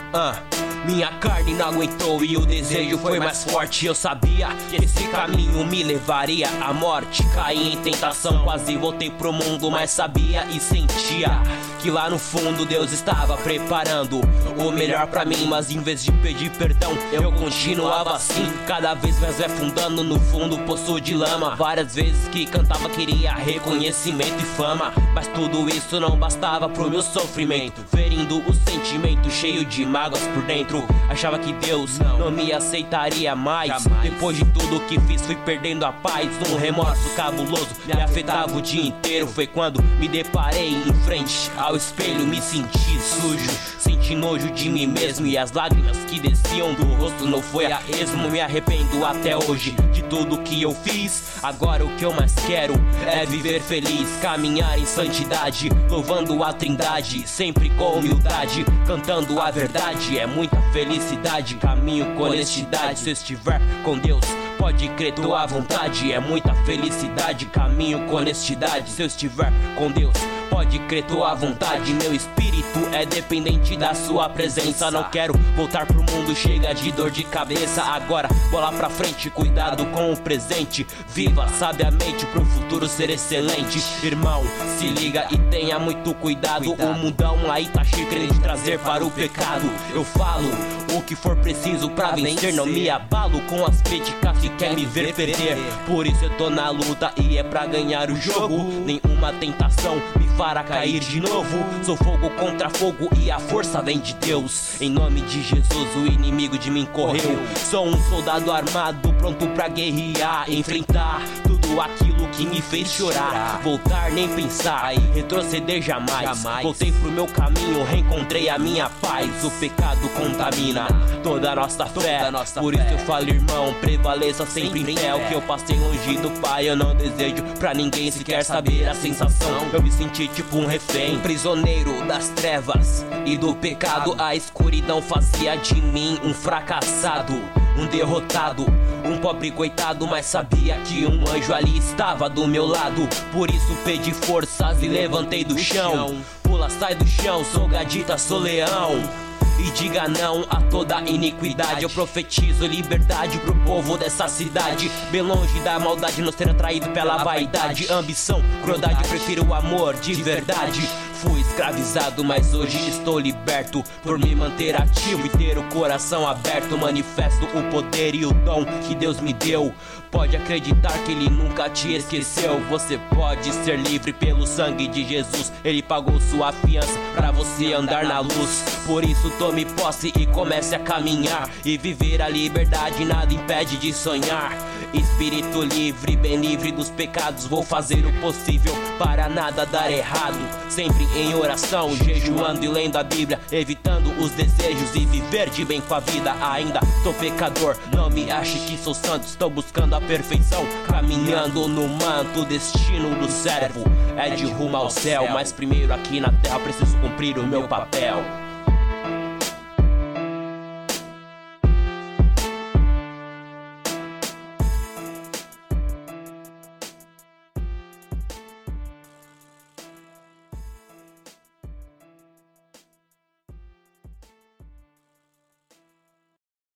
Minha carne não aguentou e o desejo foi mais forte. Eu sabia que esse caminho me levaria à morte. Caí em tentação, quase voltei pro mundo, mas sabia e sentia que lá no fundo Deus estava preparando o melhor pra mim. Mas em vez de pedir perdão, eu continuava assim, cada vez mais afundando no fundo, poço de lama. Várias vezes que cantava queria reconhecimento e fama, mas tudo isso não bastava pro meu sofrimento, ferindo o sentimento cheio de mágoas por dentro. Achava que Deus não me aceitaria mais. Depois de tudo que fiz fui perdendo a paz. Um remorso cabuloso me afetava o dia inteiro. Foi quando me deparei em frente ao espelho, me senti sujo, senti nojo de mim mesmo, e as lágrimas que desciam do rosto não foi a esmo. Me arrependo até hoje de tudo que eu fiz. Agora o que eu mais quero é viver feliz, caminhar em santidade, louvando a Trindade, sempre com humildade, cantando a verdade. É muita felicidade, caminho com honestidade. Se eu estiver com Deus, pode crer, tô à vontade. É muita felicidade, caminho com honestidade. Se eu estiver com Deus, pode crer, tô à vontade. Meu espírito é dependente da sua presença. Não quero voltar pro mundo, chega de dor de cabeça. Agora, bola pra frente, cuidado com o presente. Viva sabiamente pro futuro ser excelente. Irmão, se liga e tenha muito cuidado. O mundão aí tá cheio de trazer para o pecado. Eu falo o que for preciso pra vencer, não me abalo com as críticas que quer me ver perder. Por isso eu tô na luta e é pra ganhar o jogo. Nenhuma tentação me fará cair de novo. Sou fogo contra fogo e a força vem de Deus. Em nome de Jesus o inimigo de mim correu. Sou um soldado armado, pronto pra guerrear, enfrentar tudo aquilo que me fez chorar. Voltar nem pensar, retroceder jamais. Voltei pro meu caminho, reencontrei a minha paz. O pecado contamina toda a nossa fé. Por isso eu falo, irmão, prevaleça sempre em fé. O que eu passei longe do Pai eu não desejo pra ninguém sequer saber a sensação. Eu me senti tipo um refém, prisioneiro das trevas e do pecado. A escuridão fazia de mim um fracassado, um derrotado, um pobre coitado, mas sabia que um anjo ali estava do meu lado. Por isso pedi forças e levantei do chão. Pula, sai do chão, sou gadita, sou leão. E diga não a toda iniquidade. Eu profetizo liberdade pro povo dessa cidade. Bem longe da maldade, não ser atraído pela vaidade, ambição, crueldade, prefiro o amor de verdade. Fui escravizado, mas hoje estou liberto. Por me manter ativo e ter o coração aberto, manifesto o poder e o dom que Deus me deu. Pode acreditar que Ele nunca te esqueceu. Você pode ser livre pelo sangue de Jesus. Ele pagou sua fiança pra você andar na luz. Por isso tome posse e comece a caminhar e viver a liberdade, nada impede de sonhar. Espírito livre, bem livre dos pecados. Vou fazer o possível para nada dar errado, sempre em oração, jejuando e lendo a Bíblia, evitando os desejos e viver de bem com a vida. Ainda sou pecador, não me ache que sou santo. Estou buscando a perfeição, caminhando no manto. O destino do servo é de rumo ao céu, mas primeiro aqui na terra preciso cumprir o meu papel.